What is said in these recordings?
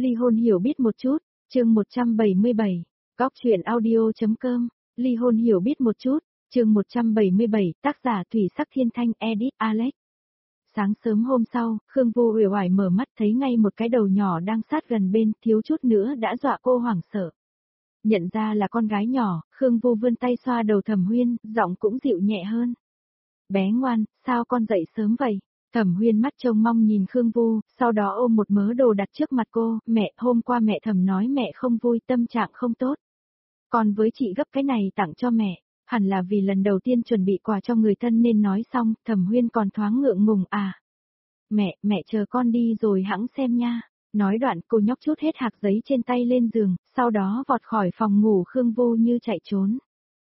Ly hôn hiểu biết một chút, chương 177, Góc truyện audio.com, Ly hôn hiểu biết một chút, chương 177, tác giả Thủy Sắc Thiên Thanh, edit Alex. Sáng sớm hôm sau, Khương Vô uể oải mở mắt thấy ngay một cái đầu nhỏ đang sát gần bên, thiếu chút nữa đã dọa cô hoảng sợ. Nhận ra là con gái nhỏ, Khương Vô vươn tay xoa đầu Thẩm Huyên, giọng cũng dịu nhẹ hơn. Bé ngoan, sao con dậy sớm vậy? Thẩm Huyên mắt trông mong nhìn Khương Vô, sau đó ôm một mớ đồ đặt trước mặt cô, mẹ, hôm qua mẹ Thẩm nói mẹ không vui, tâm trạng không tốt. Còn với chị gấp cái này tặng cho mẹ, hẳn là vì lần đầu tiên chuẩn bị quà cho người thân nên nói xong, Thẩm Huyên còn thoáng ngượng ngùng à. Mẹ chờ con đi rồi hẵng xem nha. Nói đoạn cô nhóc chút hết hạt giấy trên tay lên giường, sau đó vọt khỏi phòng ngủ Khương Vô như chạy trốn.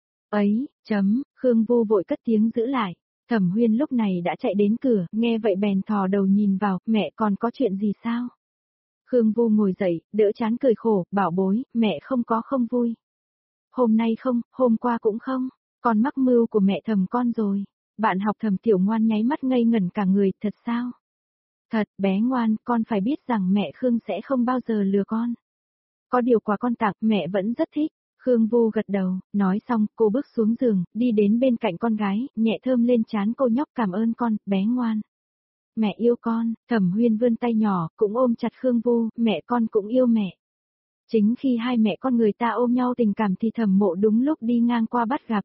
Ấy, Khương Vô vội cất tiếng giữ lại. Thẩm Huyên lúc này đã chạy đến cửa, nghe vậy bèn thò đầu nhìn vào, mẹ còn có chuyện gì sao? Khương Vô ngồi dậy, đỡ chán cười khổ, bảo bối, mẹ không có không vui. Hôm nay không, hôm qua cũng không, con mắc mưu của mẹ Thẩm con rồi. Bạn học Thẩm Tiểu Ngoan nháy mắt ngây ngẩn cả người, thật sao? Thật, bé ngoan, con phải biết rằng mẹ Khương sẽ không bao giờ lừa con. Có điều quà con tặng, mẹ vẫn rất thích. Khương Vô gật đầu, nói xong, cô bước xuống giường, đi đến bên cạnh con gái, nhẹ thơm lên trán cô nhóc, cảm ơn con, bé ngoan. Mẹ yêu con, Thẩm Huyên vươn tay nhỏ, cũng ôm chặt Khương Vô, mẹ con cũng yêu mẹ. Chính khi hai mẹ con người ta ôm nhau tình cảm thì Thẩm Mộ đúng lúc đi ngang qua bắt gặp.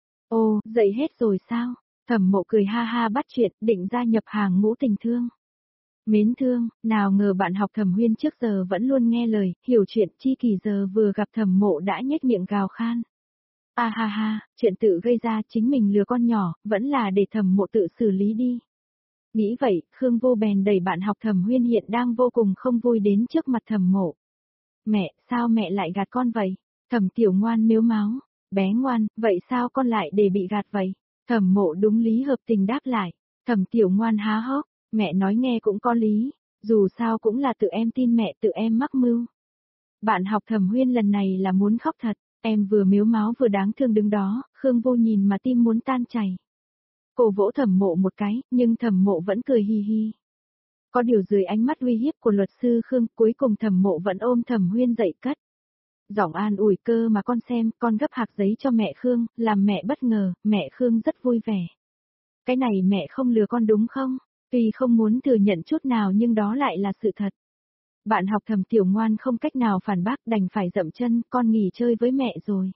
Ồ, dậy hết rồi sao? Thẩm Mộ cười ha ha bắt chuyện, định gia nhập hàng ngũ tình thương. Mến thương, nào ngờ bạn học Thẩm Huyên trước giờ vẫn luôn nghe lời, hiểu chuyện chi kỳ giờ vừa gặp Thẩm Mộ đã nhếch miệng gào khan. À ha ha, chuyện tự gây ra chính mình lừa con nhỏ, vẫn là để Thẩm Mộ tự xử lý đi. Nghĩ vậy, Khương Vô bèn đẩy bạn học Thẩm Huyên hiện đang vô cùng không vui đến trước mặt Thẩm Mộ. Mẹ, sao mẹ lại gạt con vậy? Thẩm Tiểu Ngoan mếu máo. Bé ngoan, vậy sao con lại để bị gạt vậy? Thẩm Mộ đúng lý hợp tình đáp lại. Thẩm Tiểu Ngoan há hốc. Mẹ nói nghe cũng có lý, dù sao cũng là tự em tin mẹ tự em mắc mưu. Bạn học Thẩm Huyên lần này là muốn khóc thật, em vừa mếu máo vừa đáng thương đứng đó, Khương Vô nhìn mà tim muốn tan chảy. Cô vỗ Thẩm Mộ một cái, nhưng Thẩm Mộ vẫn cười hi hi. Có điều dưới ánh mắt uy hiếp của luật sư Khương, cuối cùng Thẩm Mộ vẫn ôm Thẩm Huyên dậy cất. Giọng an ủi cơ mà con xem, con gấp hạt giấy cho mẹ Khương, làm mẹ bất ngờ, mẹ Khương rất vui vẻ. Cái này mẹ không lừa con đúng không? Tuy không muốn thừa nhận chút nào nhưng đó lại là sự thật. Bạn học Thẩm Tiểu Ngoan không cách nào phản bác đành phải dậm chân, con nghỉ chơi với mẹ rồi.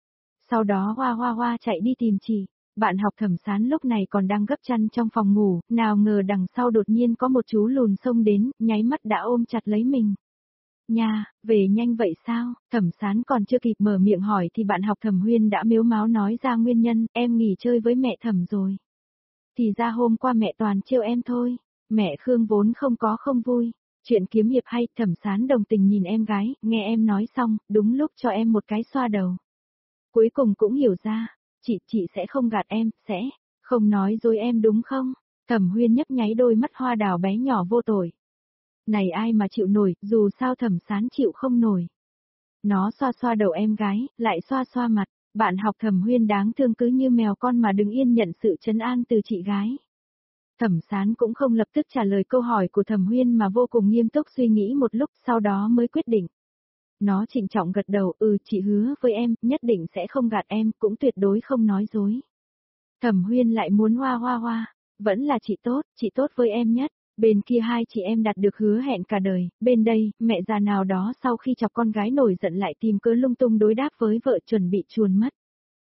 Sau đó hoa chạy đi tìm chị. Bạn học Thẩm Sán lúc này còn đang gấp chăn trong phòng ngủ, nào ngờ đằng sau đột nhiên có một chú lùn xông đến, nháy mắt đã ôm chặt lấy mình. Nha, về nhanh vậy sao? Thẩm Sán còn chưa kịp mở miệng hỏi thì bạn học Thẩm Huyên đã mếu máo nói ra nguyên nhân, em nghỉ chơi với mẹ Thẩm rồi. Thì ra hôm qua mẹ toàn trêu em thôi, mẹ Khương vốn không có không vui, chuyện kiếm hiệp hay, Thẩm Sán đồng tình nhìn em gái, nghe em nói xong, đúng lúc cho em một cái xoa đầu. Cuối cùng cũng hiểu ra, chị sẽ không gạt em, sẽ không nói dối em đúng không? Thẩm Huyên nhấp nháy đôi mắt hoa đào bé nhỏ vô tội. Này ai mà chịu nổi, dù sao Thẩm Sán chịu không nổi. Nó xoa xoa đầu em gái, lại xoa xoa mặt. Bạn học Thẩm Huyên đáng thương cứ như mèo con mà đừng yên nhận sự trấn an từ chị gái. Thẩm Sán cũng không lập tức trả lời câu hỏi của Thẩm Huyên mà vô cùng nghiêm túc suy nghĩ một lúc sau đó mới quyết định. Nó trịnh trọng gật đầu, chị hứa với em, nhất định sẽ không gạt em, cũng tuyệt đối không nói dối. Thẩm Huyên lại muốn hoa, vẫn là chị tốt với em nhất. Bên kia hai chị em đạt được hứa hẹn cả đời, bên đây, mẹ già nào đó sau khi chọc con gái nổi giận lại tìm cớ lung tung đối đáp với vợ chuẩn bị chuồn mất.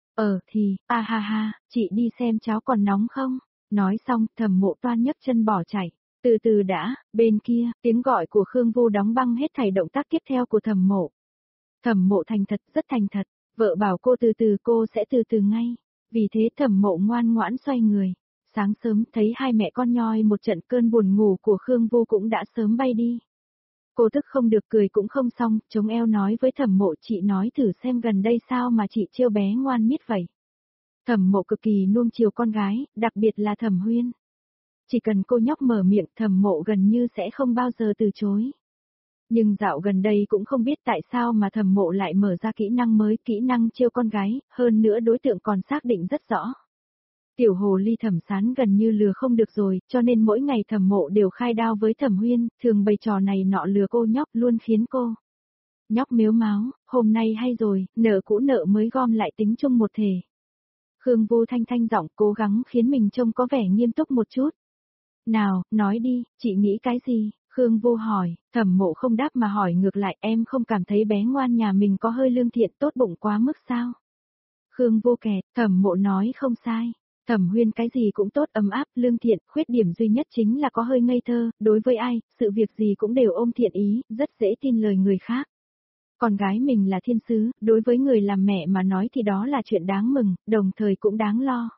Ha ha, chị đi xem cháo còn nóng không? Nói xong, Thẩm Mộ toan nhấc chân bỏ chạy. Từ từ đã, bên kia, tiếng gọi của Khương Vô đóng băng hết thảy động tác tiếp theo của Thẩm Mộ. Thẩm Mộ thành thật, rất thành thật, vợ bảo cô từ từ cô sẽ từ từ ngay. Vì thế Thẩm Mộ ngoan ngoãn xoay người. Sáng sớm thấy hai mẹ con nhoi một trận cơn buồn ngủ của Khương Vô cũng đã sớm bay đi. Cô tức không được cười cũng không xong, chống eo nói với Thẩm Mộ chị nói thử xem gần đây sao mà chị trêu bé ngoan miết vậy. Thẩm Mộ cực kỳ nuông chiều con gái, đặc biệt là Thẩm Huyên. Chỉ cần cô nhóc mở miệng Thẩm Mộ gần như sẽ không bao giờ từ chối. Nhưng dạo gần đây cũng không biết tại sao mà Thẩm Mộ lại mở ra kỹ năng mới, kỹ năng trêu con gái, hơn nữa đối tượng còn xác định rất rõ. Tiểu hồ ly Thẩm Sán gần như lừa không được rồi, cho nên mỗi ngày Thẩm Mộ đều khai đao với Thẩm Huyên, thường bày trò này nọ lừa cô nhóc luôn khiến cô. Nhóc mếu máo, hôm nay hay rồi, nợ cũ nợ mới gom lại tính chung một thể. Khương Vô thanh thanh giọng cố gắng khiến mình trông có vẻ nghiêm túc một chút. Nào, nói đi, chị nghĩ cái gì? Khương Vô hỏi, Thẩm Mộ không đáp mà hỏi ngược lại, em không cảm thấy bé ngoan nhà mình có hơi lương thiện tốt bụng quá mức sao? Khương Vô kẹt, Thẩm Mộ nói không sai. Thẩm Huyên cái gì cũng tốt ấm áp, lương thiện, khuyết điểm duy nhất chính là có hơi ngây thơ, đối với ai, sự việc gì cũng đều ôm thiện ý, rất dễ tin lời người khác. Con gái mình là thiên sứ, đối với người làm mẹ mà nói thì đó là chuyện đáng mừng, đồng thời cũng đáng lo.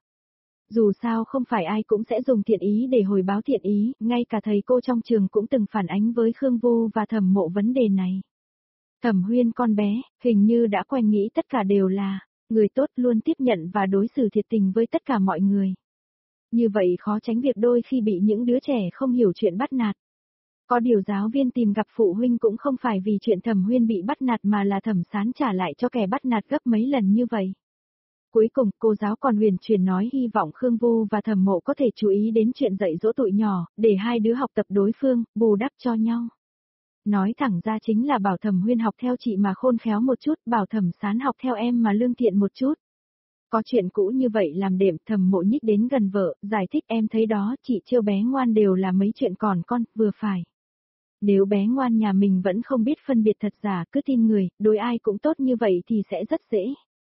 Dù sao không phải ai cũng sẽ dùng thiện ý để hồi báo thiện ý, ngay cả thầy cô trong trường cũng từng phản ánh với Khương Vô và Thẩm Mộ vấn đề này. Thẩm Huyên con bé, hình như đã quen nghĩ tất cả đều là người tốt, luôn tiếp nhận và đối xử thiệt tình với tất cả mọi người. Như vậy khó tránh việc đôi khi bị những đứa trẻ không hiểu chuyện bắt nạt. Có điều giáo viên tìm gặp phụ huynh cũng không phải vì chuyện Thẩm Huyên bị bắt nạt mà là Thẩm Sán trả lại cho kẻ bắt nạt gấp mấy lần như vậy. Cuối cùng, cô giáo còn huyền truyền nói hy vọng Khương Vô và Thẩm Mộ có thể chú ý đến chuyện dạy dỗ tụi nhỏ, để hai đứa học tập đối phương, bù đắp cho nhau. Nói thẳng ra chính là bảo Thẩm Huyên học theo chị mà khôn khéo một chút, bảo Thẩm Sán học theo em mà lương thiện một chút. Có chuyện cũ như vậy làm đệm, Thẩm Mộ nhích đến gần vợ, giải thích em thấy đó, chị trêu bé ngoan đều là mấy chuyện còn con, vừa phải. Nếu bé ngoan nhà mình vẫn không biết phân biệt thật giả, cứ tin người, đối ai cũng tốt như vậy thì sẽ rất dễ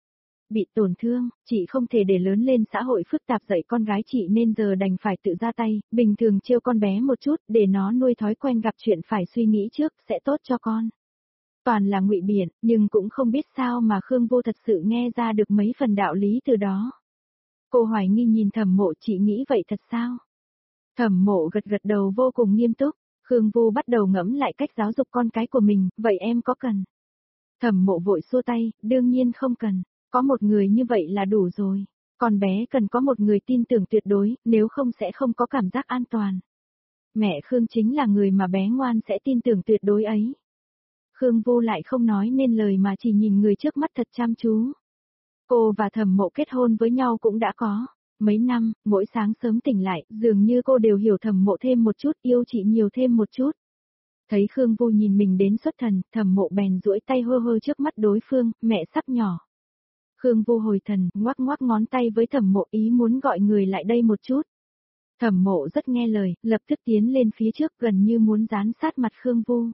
bị tổn thương, chị không thể để lớn lên xã hội phức tạp dạy con gái chị nên giờ đành phải tự ra tay, bình thường trêu con bé một chút, để nó nuôi thói quen gặp chuyện phải suy nghĩ trước, sẽ tốt cho con. Toàn là ngụy biện, nhưng cũng không biết sao mà Khương Vô thật sự nghe ra được mấy phần đạo lý từ đó. Cô hoài nghi nhìn Thẩm Mộ, chị nghĩ vậy thật sao? Thẩm Mộ gật gật đầu vô cùng nghiêm túc, Khương Vô bắt đầu ngẫm lại cách giáo dục con cái của mình, vậy em có cần? Thẩm Mộ vội xua tay, đương nhiên không cần. Có một người như vậy là đủ rồi. Con bé cần có một người tin tưởng tuyệt đối, nếu không sẽ không có cảm giác an toàn. Mẹ Khương chính là người mà bé ngoan sẽ tin tưởng tuyệt đối ấy. Khương Vô lại không nói nên lời mà chỉ nhìn người trước mắt thật chăm chú. Cô và Thẩm Mộ kết hôn với nhau cũng đã có mấy năm, mỗi sáng sớm tỉnh lại, dường như cô đều hiểu Thẩm Mộ thêm một chút, yêu chị nhiều thêm một chút. Thấy Khương Vô nhìn mình đến xuất thần, Thẩm Mộ bèn duỗi tay hơ hơ trước mắt đối phương, mẹ sắp nhỏ. Khương Vô hồi thần, ngoắc ngoắc ngón tay với Thẩm Mộ ý muốn gọi người lại đây một chút. Thẩm Mộ rất nghe lời, lập tức tiến lên phía trước gần như muốn dán sát mặt Khương Vô.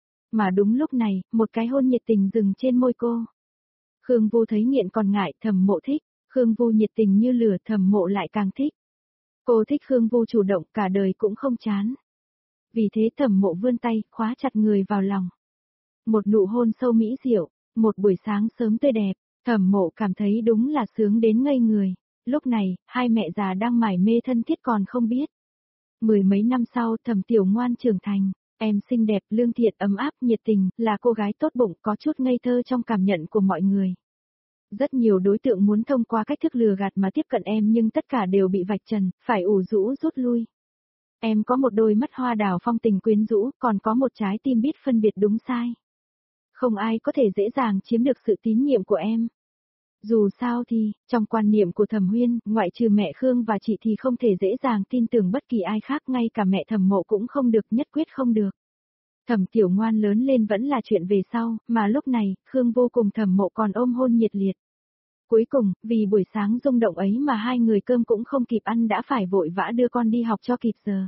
Mà đúng lúc này, một cái hôn nhiệt tình dừng trên môi cô. Khương Vô thấy nghiện còn ngại, Thẩm Mộ thích, Khương Vô nhiệt tình như lửa, Thẩm Mộ lại càng thích. Cô thích Khương Vô chủ động, cả đời cũng không chán. Vì thế Thẩm Mộ vươn tay, khóa chặt người vào lòng. Một nụ hôn sâu mỹ diệu, một buổi sáng sớm tươi đẹp. Thẩm Mộ cảm thấy đúng là sướng đến ngây người. Lúc này, hai mẹ già đang mải mê thân thiết còn không biết. Mười mấy năm sau, Thẩm Tiểu Ngoan trưởng thành, em xinh đẹp, lương thiện, ấm áp, nhiệt tình, là cô gái tốt bụng, có chút ngây thơ trong cảm nhận của mọi người. Rất nhiều đối tượng muốn thông qua cách thức lừa gạt mà tiếp cận em nhưng tất cả đều bị vạch trần, phải ủ rũ rút lui. Em có một đôi mắt hoa đào phong tình quyến rũ, còn có một trái tim biết phân biệt đúng sai. Không ai có thể dễ dàng chiếm được sự tín nhiệm của em. Dù sao thì, trong quan niệm của Thẩm Huyên, ngoại trừ mẹ Khương và chị thì không thể dễ dàng tin tưởng bất kỳ ai khác, ngay cả mẹ Thẩm Mộ cũng không được, nhất quyết không được. Thẩm Tiểu Ngoan lớn lên vẫn là chuyện về sau, mà lúc này, Khương Vô cùng Thẩm Mộ còn ôm hôn nhiệt liệt. Cuối cùng, vì buổi sáng rung động ấy mà hai người cơm cũng không kịp ăn đã phải vội vã đưa con đi học cho kịp giờ.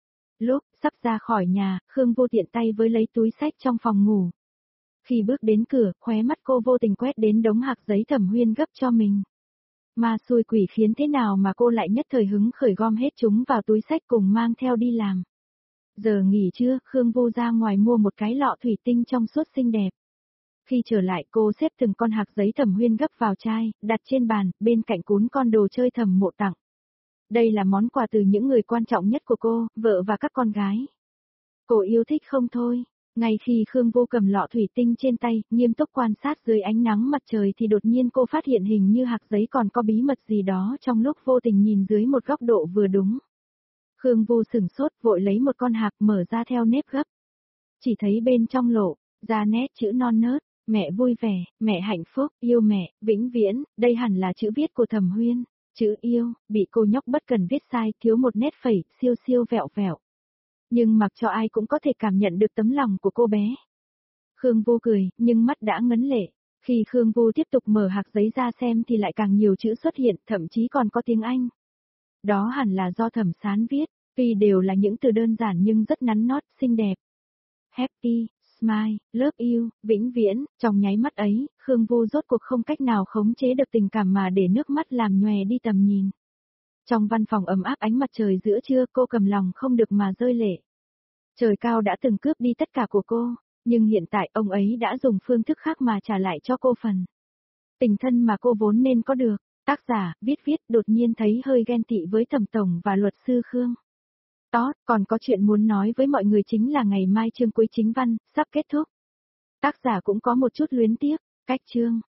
Lúc sắp ra khỏi nhà, Khương Vô tiện tay với lấy túi xách trong phòng ngủ. Khi bước đến cửa, khóe mắt cô vô tình quét đến đống hạc giấy Thẩm Huyên gấp cho mình. Mà xui quỷ khiến thế nào mà cô lại nhất thời hứng khởi gom hết chúng vào túi xách cùng mang theo đi làm. Giờ nghỉ trưa, Khương Vô ra ngoài mua một cái lọ thủy tinh trong suốt xinh đẹp. Khi trở lại cô xếp từng con hạc giấy Thẩm Huyên gấp vào chai, đặt trên bàn, bên cạnh cún con đồ chơi Thẩm Mộ tặng. Đây là món quà từ những người quan trọng nhất của cô, vợ và các con gái. Cô yêu thích không thôi. Ngay khi Khương Vô cầm lọ thủy tinh trên tay, nghiêm túc quan sát dưới ánh nắng mặt trời thì đột nhiên cô phát hiện hình như hạc giấy còn có bí mật gì đó trong lúc vô tình nhìn dưới một góc độ vừa đúng. Khương Vô sửng sốt vội lấy một con hạc mở ra theo nếp gấp. Chỉ thấy bên trong lộ ra nét chữ non nớt, mẹ vui vẻ, mẹ hạnh phúc, yêu mẹ, vĩnh viễn, đây hẳn là chữ viết của Thẩm Huyên. Chữ yêu, bị cô nhóc bất cần viết sai, thiếu một nét phẩy, siêu siêu vẹo vẹo. Nhưng mặc cho ai cũng có thể cảm nhận được tấm lòng của cô bé. Khương Vô cười, nhưng mắt đã ngấn lệ. Khi Khương Vô tiếp tục mở hạc giấy ra xem thì lại càng nhiều chữ xuất hiện, thậm chí còn có tiếng Anh. Đó hẳn là do Thẩm Sán viết, tuy đều là những từ đơn giản nhưng rất nắn nót, xinh đẹp. Happy, smile, love you, vĩnh viễn, trong nháy mắt ấy, Khương Vô rốt cuộc không cách nào khống chế được tình cảm mà để nước mắt làm nhòe đi tầm nhìn. Trong văn phòng ấm áp ánh mặt trời giữa trưa, cô cầm lòng không được mà rơi lệ. Trời cao đã từng cướp đi tất cả của cô, nhưng hiện tại ông ấy đã dùng phương thức khác mà trả lại cho cô phần tình thân mà cô vốn nên có được. Tác giả, viết đột nhiên thấy hơi ghen tị với Thẩm Tổng và luật sư Khương. Còn có chuyện muốn nói với mọi người chính là ngày mai chương cuối chính văn, sắp kết thúc. Tác giả cũng có một chút luyến tiếc, cách chương.